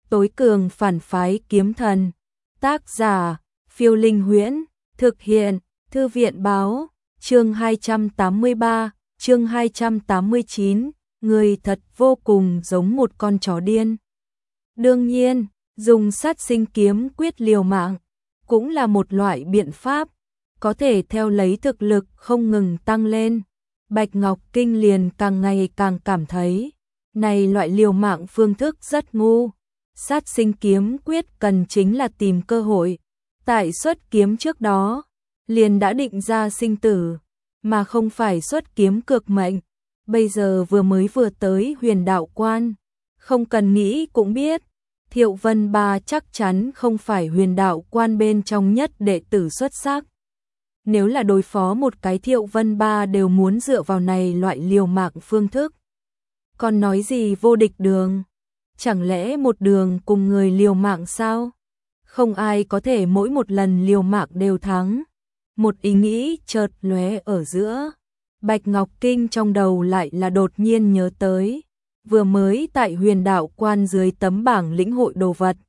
tối cường phản phái kiếm thần. Tác giả, Phiêu Linh Huyễn, thực hiện, Thư viện báo, chương 283, chương 289, người thật vô cùng giống một con chó điên. Đương nhiên, dùng sát sinh kiếm quyết liều mạng, cũng là một loại biện pháp, có thể theo lấy thực lực không ngừng tăng lên. Bạch Ngọc Kinh liền càng ngày càng cảm thấy, này loại liều mạng phương thức rất ngu. Sát sinh kiếm quyết cần chính là tìm cơ hội, tại xuất kiếm trước đó, liền đã định ra sinh tử, mà không phải xuất kiếm cược mệnh. Bây giờ vừa tới Huyền Đạo Quan, không cần nghĩ cũng biết, Thiệu Vân Ba chắc chắn không phải Huyền Đạo Quan bên trong nhất đệ tử xuất sắc. Nếu là đối phó một cái Thiệu Vân Ba đều muốn dựa vào này loại liều mạng phương thức. Còn nói gì vô địch đường? Chẳng lẽ một đường cùng người liều mạng sao? Không ai có thể mỗi một lần liều mạng đều thắng. Một ý nghĩ chợt lóe ở giữa. Bạch Ngọc Kinh trong đầu lại là đột nhiên nhớ tới. Vừa mới tại Huyền Đạo Quan dưới tấm bảng lĩnh hội đồ vật.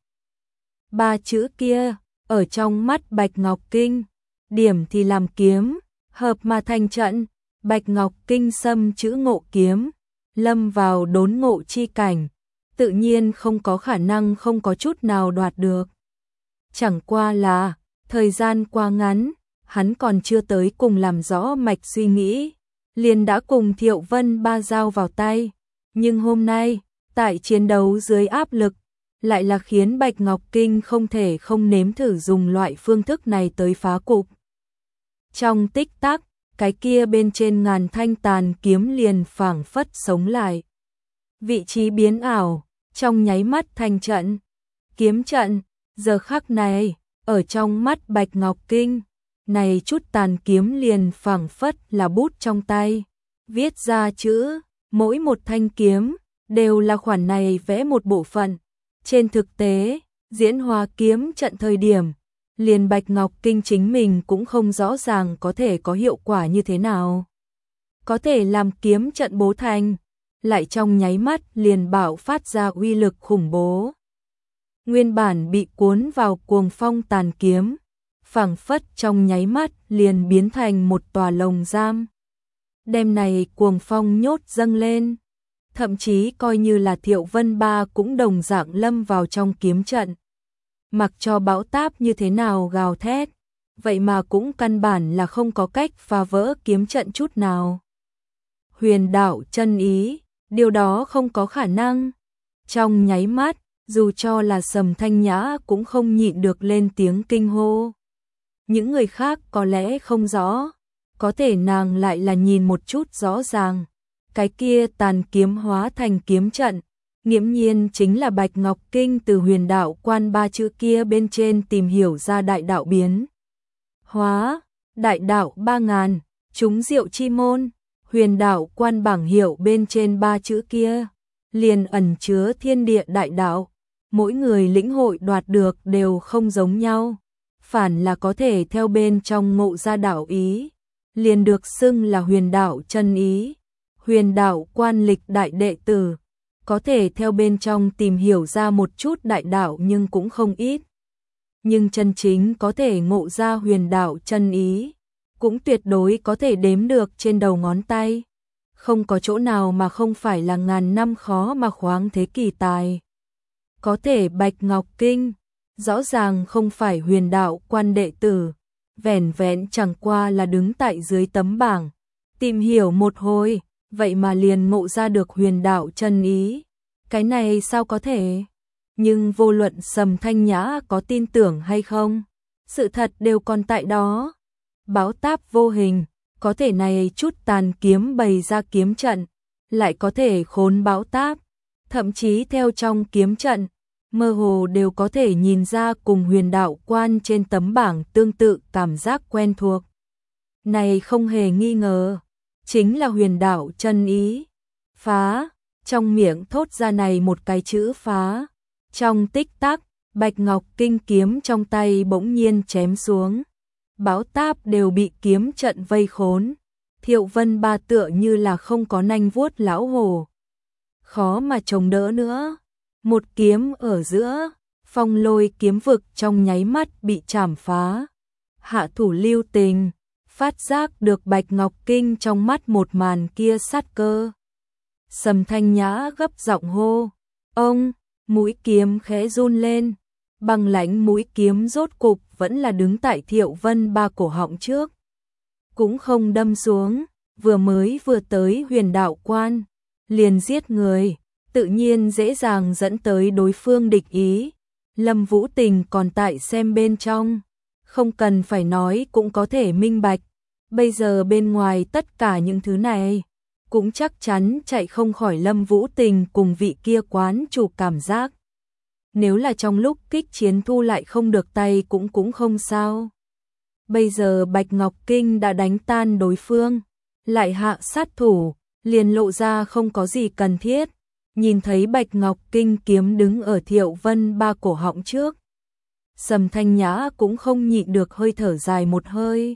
3 chữ kia, ở trong mắt Bạch Ngọc Kinh. Điểm thì làm kiếm, hợp mà thành trận. Bạch Ngọc Kinh xâm chữ ngộ kiếm. Lâm vào đốn ngộ chi cảnh. Tự nhiên không có khả năng không có chút nào đoạt được. Chẳng qua là, thời gian qua ngắn, hắn còn chưa tới cùng làm rõ mạch suy nghĩ, liền đã cùng Thiệu Vân Ba giao vào tay. Nhưng hôm nay, tại chiến đấu dưới áp lực, lại là khiến Bạch Ngọc Kinh không thể không nếm thử dùng loại phương thức này tới phá cục. Trong tích tắc, cái kia bên trên ngàn thanh tàn kiếm liền phảng phất sống lại. Vị trí biến ảo, trong nháy mắt thành trận. Kiếm trận, giờ khắc này, ở trong mắt Bạch Ngọc Kinh, này chút tàn kiếm liền phảng phất là bút trong tay. Viết ra chữ, mỗi một thanh kiếm, đều là khoản này vẽ một bộ phận. Trên thực tế, diễn hóa kiếm trận thời điểm, liền Bạch Ngọc Kinh chính mình cũng không rõ ràng có thể có hiệu quả như thế nào. Có thể làm kiếm trận bố thành, lại trong nháy mắt liền bạo phát ra uy lực khủng bố. Nguyên bản bị cuốn vào cuồng phong tàn kiếm, phảng phất trong nháy mắt liền biến thành một tòa lồng giam. Đêm này cuồng phong nhốt dâng lên, thậm chí coi như là Thiệu Vân Ba cũng đồng dạng lâm vào trong kiếm trận. Mặc cho bão táp như thế nào gào thét, vậy mà cũng căn bản là không có cách phá vỡ kiếm trận chút nào. Huyền đạo chân ý, điều đó không có khả năng. Trong nháy mắt, dù cho là Sầm Thanh Nhã cũng không nhịn được lên tiếng kinh hô. Những người khác có lẽ không rõ, có thể nàng lại là nhìn một chút rõ ràng. Cái kia tàn kiếm hóa thành kiếm trận, nghiễm nhiên chính là Bạch Ngọc Kinh từ Huyền Đạo Quan 3 chữ kia bên trên tìm hiểu ra đại đạo biến. Hóa, đại đạo 3000, chúng diệu chi môn. Huyền Đạo Quan bảng hiệu bên trên 3 chữ kia, liền ẩn chứa thiên địa đại đạo. Mỗi người lĩnh hội đoạt được đều không giống nhau. Phản là có thể theo bên trong ngộ ra đạo ý, liền được xưng là huyền đạo chân ý. Huyền Đạo Quan lịch đại đệ tử, có thể theo bên trong tìm hiểu ra một chút đại đạo nhưng cũng không ít. Nhưng chân chính có thể ngộ ra huyền đạo chân ý, cũng tuyệt đối có thể đếm được trên đầu ngón tay. Không có chỗ nào mà không phải là ngàn năm khó mà khoáng thế kỳ tài. Có thể Bạch Ngọc Kinh, rõ ràng không phải Huyền Đạo Quan đệ tử, vẻn vẹn chẳng qua là đứng tại dưới tấm bảng, tìm hiểu một hồi, vậy mà liền ngộ ra được huyền đạo chân ý. Cái này sao có thể? Nhưng vô luận Sầm Thanh Nhã có tin tưởng hay không, sự thật đều còn tại đó. Bão táp vô hình, có thể này chút tàn kiếm bày ra kiếm trận, lại có thể khốn bão táp, thậm chí theo trong kiếm trận, mơ hồ đều có thể nhìn ra cùng Huyền Đạo Quan trên tấm bảng tương tự cảm giác quen thuộc. Này không hề nghi ngờ, chính là huyền đạo chân ý. Phá, trong miệng thốt ra này một cái chữ phá. Trong tích tắc, Bạch Ngọc Kinh kiếm trong tay bỗng nhiên chém xuống. Bão táp đều bị kiếm trận vây khốn. Thiệu Vân Ba tựa như là không có nanh vuốt lão hổ. Khó mà chống đỡ nữa. một kiếm ở giữa, phong lôi kiếm vực trong nháy mắt bị chảm phá. Hạ thủ lưu tình, phát giác được Bạch Ngọc Kinh trong mắt một màn kia sát cơ. Sầm Thanh Nhã gấp giọng hô, ông, mũi kiếm khẽ run lên, băng lãnh mũi kiếm rốt cục vẫn là đứng tại Thiệu Vân Ba cổ họng trước. Cũng không đâm xuống, vừa tới Huyền Đạo Quan, liền giết người, tự nhiên dễ dàng dẫn tới đối phương địch ý. Lâm Vũ Tình còn tại xem bên trong, không cần phải nói cũng có thể minh bạch, bây giờ bên ngoài tất cả những thứ này, cũng chắc chắn chạy không khỏi Lâm Vũ Tình cùng vị kia quán chủ cảm giác. Nếu là trong lúc kích chiến thu lại không được tay cũng không sao. Bây giờ Bạch Ngọc Kinh đã đánh tan đối phương, lại hạ sát thủ, liền lộ ra không có gì cần thiết. Nhìn thấy Bạch Ngọc Kinh kiếm đứng ở Thiệu Vân Ba cổ họng trước, Sầm Thanh Nhã cũng không nhịn được hơi thở dài một hơi.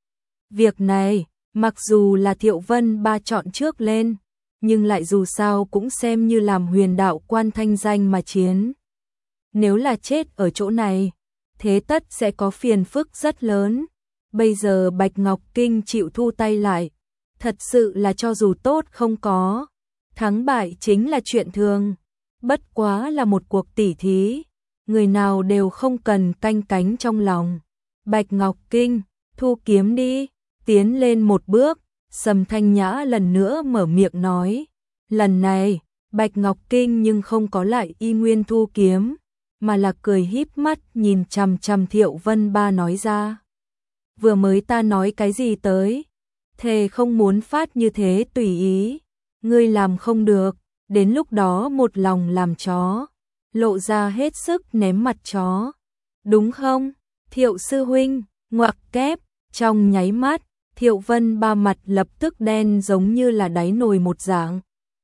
Việc này, mặc dù là Thiệu Vân Ba chọn trước lên, nhưng lại dù sao cũng xem như làm Huyền Đạo Quan thanh danh mà chiến. Nếu là chết ở chỗ này, thế tất sẽ có phiền phức rất lớn. Bây giờ Bạch Ngọc Kinh chịu thu tay lại, thật sự là cho dù tốt không có, thắng bại chính là chuyện thường. Bất quá là một cuộc tỉ thí, người nào đều không cần canh cánh trong lòng. Bạch Ngọc Kinh, thu kiếm đi, tiến lên một bước, Sầm Thanh Nhã lần nữa mở miệng nói. Lần này, Bạch Ngọc Kinh nhưng không có lại y nguyên thu kiếm, mà là cười híp mắt nhìn chằm chằm Thiệu Vân Ba nói ra. Vừa mới ta nói cái gì tới? Thề không muốn phát như thế tùy ý. Ngươi làm không được, đến lúc đó một lòng làm chó, lộ ra hết sức ném mặt chó. Đúng không? Thiệu sư huynh, ngoặc kép, trong nháy mắt, Thiệu Vân Ba mặt lập tức đen giống như là đáy nồi một dạng.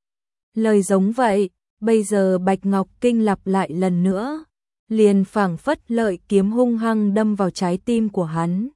Lời giống vậy, bây giờ Bạch Ngọc Kinh lặp lại lần nữa, liền phảng phất lợi kiếm hung hăng đâm vào trái tim của hắn.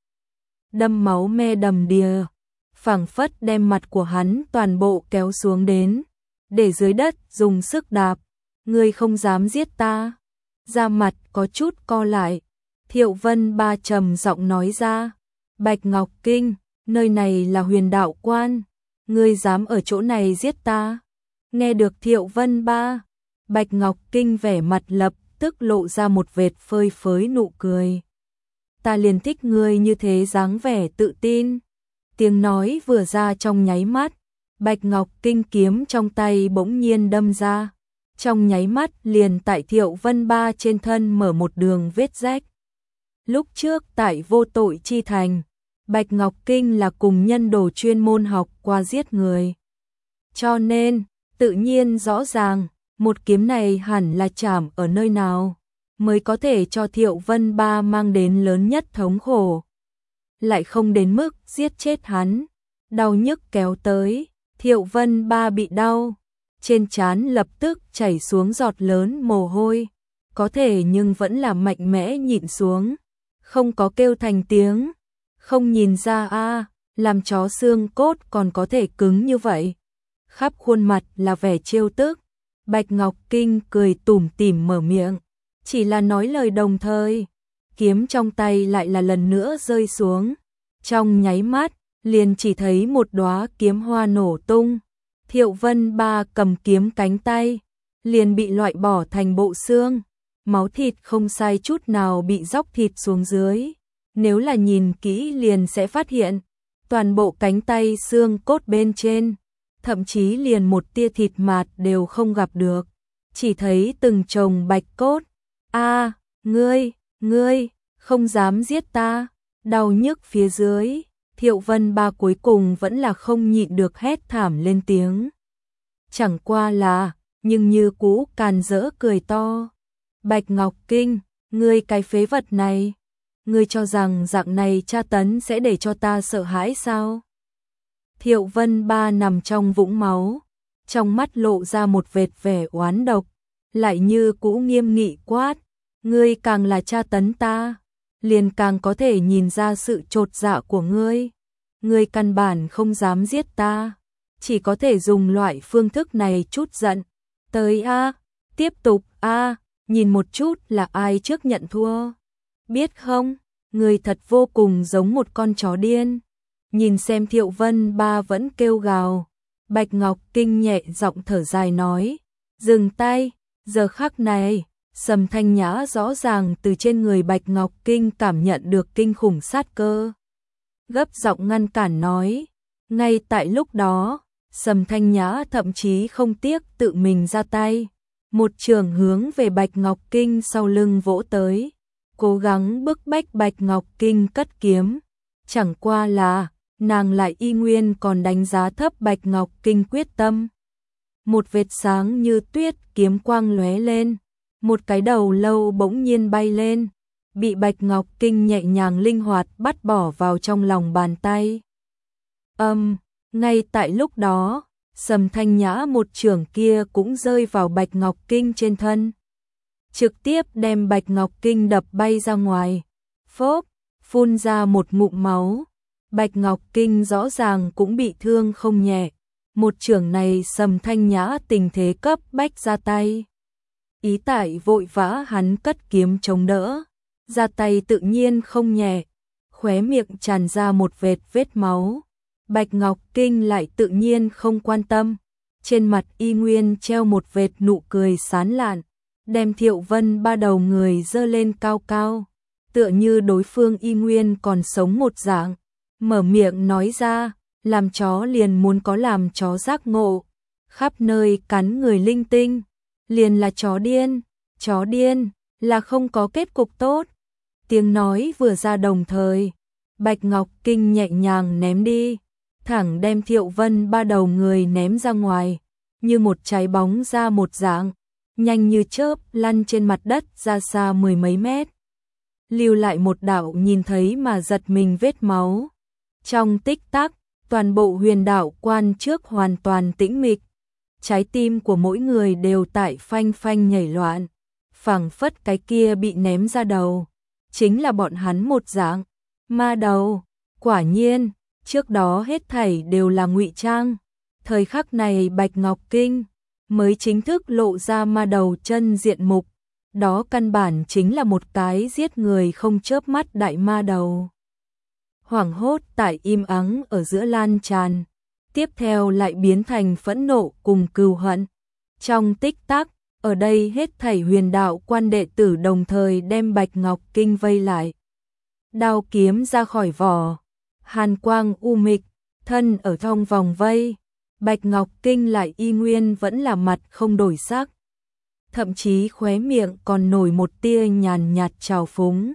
Đâm máu me đầm đìa, phảng phất đem mặt của hắn toàn bộ kéo xuống đến, để dưới đất dùng sức đạp. Ngươi không dám giết ta. Da mặt có chút co lại, Thiệu Vân Ba trầm giọng nói ra. Bạch Ngọc Kinh, nơi này là Huyền Đạo Quan, ngươi dám ở chỗ này giết ta? Nghe được Thiệu Vân Ba, Bạch Ngọc Kinh vẻ mặt lập tức lộ ra một vệt phơi phới nụ cười. Ta liền thích ngươi như thế dáng vẻ tự tin. Tiếng nói vừa ra trong nháy mắt, Bạch Ngọc Kinh kiếm trong tay bỗng nhiên đâm ra, trong nháy mắt liền tại Thiệu Vân Ba trên thân mở một đường vết rách. Lúc trước tại Vô Tội Chi Thành, Bạch Ngọc Kinh là cùng nhân đồ chuyên môn học qua giết người, cho nên tự nhiên rõ ràng một kiếm này hẳn là chạm ở nơi nào mới có thể cho Thiệu Vân Ba mang đến lớn nhất thống khổ. Lại không đến mức giết chết hắn. Đau nhức kéo tới, Thiệu Vân Ba bị đau, trên trán lập tức chảy xuống giọt lớn mồ hôi, có thể nhưng vẫn là mạnh mẽ nhịn xuống, không có kêu thành tiếng. Không nhìn ra làm chó xương cốt còn có thể cứng như vậy. Khắp khuôn mặt là vẻ trêu tức. Bạch Ngọc Kinh cười tủm tỉm mở miệng, chỉ là nói lời đồng thời, kiếm trong tay lại là lần nữa rơi xuống. Trong nháy mắt, liền chỉ thấy một đóa kiếm hoa nổ tung. Thiệu Vân Ba cầm kiếm cánh tay, liền bị loại bỏ thành bộ xương. Máu thịt không sai chút nào bị róc thịt xuống dưới. Nếu là nhìn kỹ liền sẽ phát hiện, toàn bộ cánh tay xương cốt bên trên, thậm chí liền một tia thịt mạt đều không gặp được. Chỉ thấy từng chồng bạch cốt. Ngươi, không dám giết ta. Đau nhức phía dưới, Thiệu Vân Ba cuối cùng vẫn là không nhịn được hét thảm lên tiếng. Chẳng qua là, nhưng như cũ càn rỡ cười to. Bạch Ngọc Kinh, ngươi cái phế vật này, ngươi cho rằng dạng này tra tấn sẽ để cho ta sợ hãi sao? Thiệu Vân Ba nằm trong vũng máu, trong mắt lộ ra một vệt vẻ oán độc, lại như cũ nghiêm nghị quát, ngươi càng là tra tấn ta, liền càng có thể nhìn ra sự chột dạ của ngươi. Ngươi căn bản không dám giết ta, chỉ có thể dùng loại phương thức này trút giận. Tới tiếp tục a, nhìn một chút là ai trước nhận thua. Biết không, người thật vô cùng giống một con chó điên. Nhìn xem Thiệu Vân Ba vẫn kêu gào. Bạch Ngọc Kinh nhẹ giọng thở dài nói. Dừng tay, giờ khắc này, Sầm Thanh Nhã rõ ràng từ trên người Bạch Ngọc Kinh cảm nhận được kinh khủng sát cơ. Gấp giọng ngăn cản nói. Ngay tại lúc đó, Sầm Thanh Nhã thậm chí không tiếc tự mình ra tay. Một trường hướng về Bạch Ngọc Kinh sau lưng vỗ tới. Cố gắng bức bách Bạch Ngọc Kinh cất kiếm. Chẳng qua là, nàng lại y nguyên còn đánh giá thấp Bạch Ngọc Kinh quyết tâm. Một vệt sáng như tuyết kiếm quang lóe lên. Một cái đầu lâu bỗng nhiên bay lên. Bị Bạch Ngọc Kinh nhẹ nhàng linh hoạt bắt bỏ vào trong lòng bàn tay. Ngay tại lúc đó, Sầm Thanh Nhã một chưởng kia cũng rơi vào Bạch Ngọc Kinh trên thân. Trực tiếp đem Bạch Ngọc Kinh đập bay ra ngoài. Phốp, phun ra một ngụm máu. Bạch Ngọc Kinh rõ ràng cũng bị thương không nhẹ. Một chưởng này Sầm Thanh Nhã tình thế cấp bách ra tay. Ý tại vội vã hắn cất kiếm chống đỡ. Ra tay tự nhiên không nhẹ. Khóe miệng tràn ra một vết máu. Bạch Ngọc Kinh lại tự nhiên không quan tâm. Trên mặt y nguyên treo một vệt nụ cười sán lạn. Đem Thiệu Vân Ba đầu người dơ lên cao cao. Tựa như đối phương y nguyên còn sống một dạng. Mở miệng nói ra, làm chó liền muốn có làm chó giác ngộ. Khắp nơi cắn người linh tinh. Liền là chó điên là không có kết cục tốt. Tiếng nói vừa ra đồng thời, Bạch Ngọc Kinh nhẹ nhàng ném đi, thẳng đem Thiệu Vân Ba đầu người ném ra ngoài, như một trái bóng ra một dạng, nhanh như chớp lăn trên mặt đất ra xa mười mấy mét. Lưu lại một đạo nhìn thấy mà giật mình vết máu. Trong tích tắc, toàn bộ Huyền Đạo Quan trước hoàn toàn tĩnh mịch. Trái tim của mỗi người đều tại phanh phanh nhảy loạn, phảng phất cái kia bị ném ra đầu chính là bọn hắn một dạng ma đầu. Quả nhiên, trước đó hết thảy đều là ngụy trang. Thời khắc này Bạch Ngọc Kinh mới chính thức lộ ra ma đầu chân diện mục. Đó căn bản chính là một cái giết người không chớp mắt đại ma đầu. Hoảng hốt tại im ắng ở giữa lan tràn, tiếp theo lại biến thành phẫn nộ cùng cừu hận. Trong tích tắc, ở đây hết thảy Huyền Đạo Quan đệ tử đồng thời đem Bạch Ngọc Kinh vây lại. Đao kiếm ra khỏi vỏ, hàn quang u mịch, thân ở trong vòng vây. Bạch Ngọc Kinh lại y nguyên vẫn là mặt không đổi sắc. Thậm chí khóe miệng còn nổi một tia nhàn nhạt trào phúng.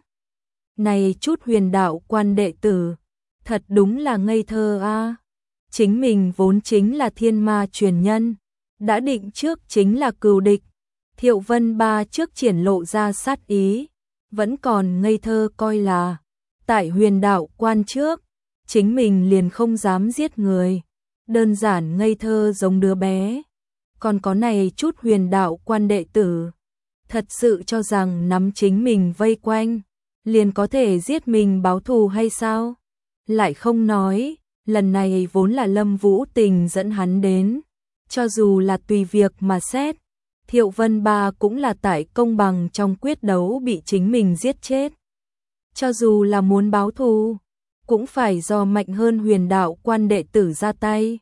Này chút Huyền Đạo Quan đệ tử, thật đúng là ngây thơ a. Chính mình vốn chính là thiên ma truyền nhân, đã định trước chính là cừu địch. Thiệu Vân Ba trước triển lộ ra sát ý, vẫn còn ngây thơ coi là tại Huyền Đạo Quan trước, chính mình liền không dám giết người. Đơn giản ngây thơ giống đứa bé. Còn có này chút Huyền Đạo Quan đệ tử, thật sự cho rằng nắm chính mình vây quanh, liền có thể giết mình báo thù hay sao? Lại không nói, lần này vốn là Lâm Vũ Tình dẫn hắn đến. Cho dù là tùy việc mà xét, Thiệu Vân Ba cũng là tại công bằng trong quyết đấu bị chính mình giết chết. Cho dù là muốn báo thù, cũng phải do mạnh hơn Huyền Đạo Quan đệ tử ra tay,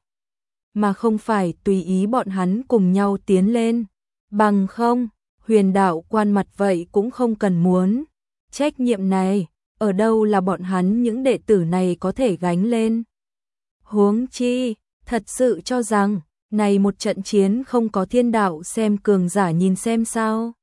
mà không phải tùy ý bọn hắn cùng nhau tiến lên. Bằng không, Huyền Đạo Quan mặt vậy cũng không cần muốn. Trách nhiệm này, ở đâu là bọn hắn những đệ tử này có thể gánh lên. Huống chi, thật sự cho rằng, này một trận chiến không có thiên đạo xem cường giả nhìn xem sao.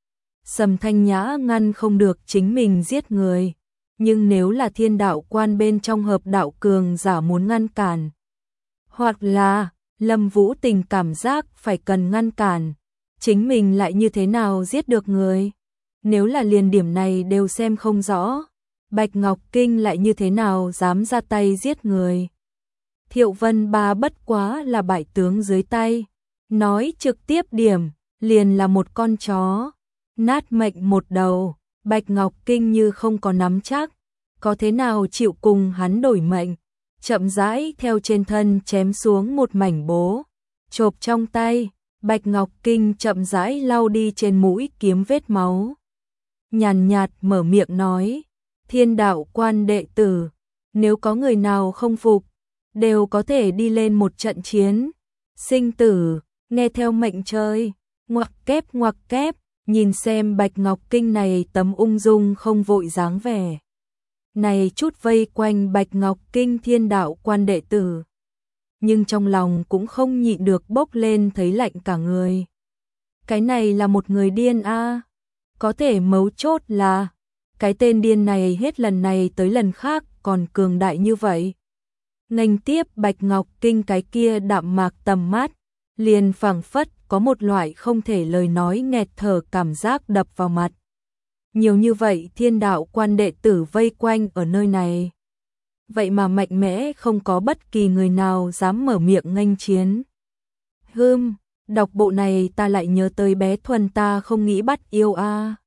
Sầm Thanh Nhã ngăn không được chính mình giết người, nhưng nếu là thiên đạo quan bên trong hợp đạo cường giả muốn ngăn cản, hoặc là Lâm Vũ Tình cảm giác phải cần ngăn cản, chính mình lại như thế nào giết được người? Nếu là liền điểm này đều xem không rõ, Bạch Ngọc Kinh lại như thế nào dám ra tay giết người? Thiệu Vân Ba bất quá là bại tướng dưới tay, nói trực tiếp điểm, liền là một con chó, nát mệnh một đầu. Bạch Ngọc Kinh như không có nắm chắc, có thế nào chịu cùng hắn đổi mệnh, chậm rãi theo trên thân chém xuống một mảnh bố, chộp trong tay, Bạch Ngọc Kinh chậm rãi lau đi trên mũi kiếm vết máu. Nhàn nhạt mở miệng nói, Thiên đạo quan đệ tử, nếu có người nào không phục, đều có thể đi lên một trận chiến. Sinh tử, nghe theo mệnh trời, ngoặc kép, nhìn xem Bạch Ngọc Kinh này tấm ung dung không vội dáng vẻ. Này chút vây quanh Bạch Ngọc Kinh thiên đạo quan đệ tử. Nhưng trong lòng cũng không nhịn được bốc lên thấy lạnh cả người. Cái này là một người điên a. Có thể mấu chốt là cái tên điên này hết lần này tới lần khác còn cường đại như vậy. Nghênh tiếp Bạch Ngọc Kinh cái kia đạm mạc tầm mắt, liền phảng phất có một loại không thể lời nói nghẹt thở cảm giác đập vào mặt. Nhiều như vậy thiên đạo quan đệ tử vây quanh ở nơi này. Vậy mà mạnh mẽ không có bất kỳ người nào dám mở miệng nghênh chiến. Đọc bộ này ta lại nhớ tới bé Thuần ta không nghĩ bắt yêu a.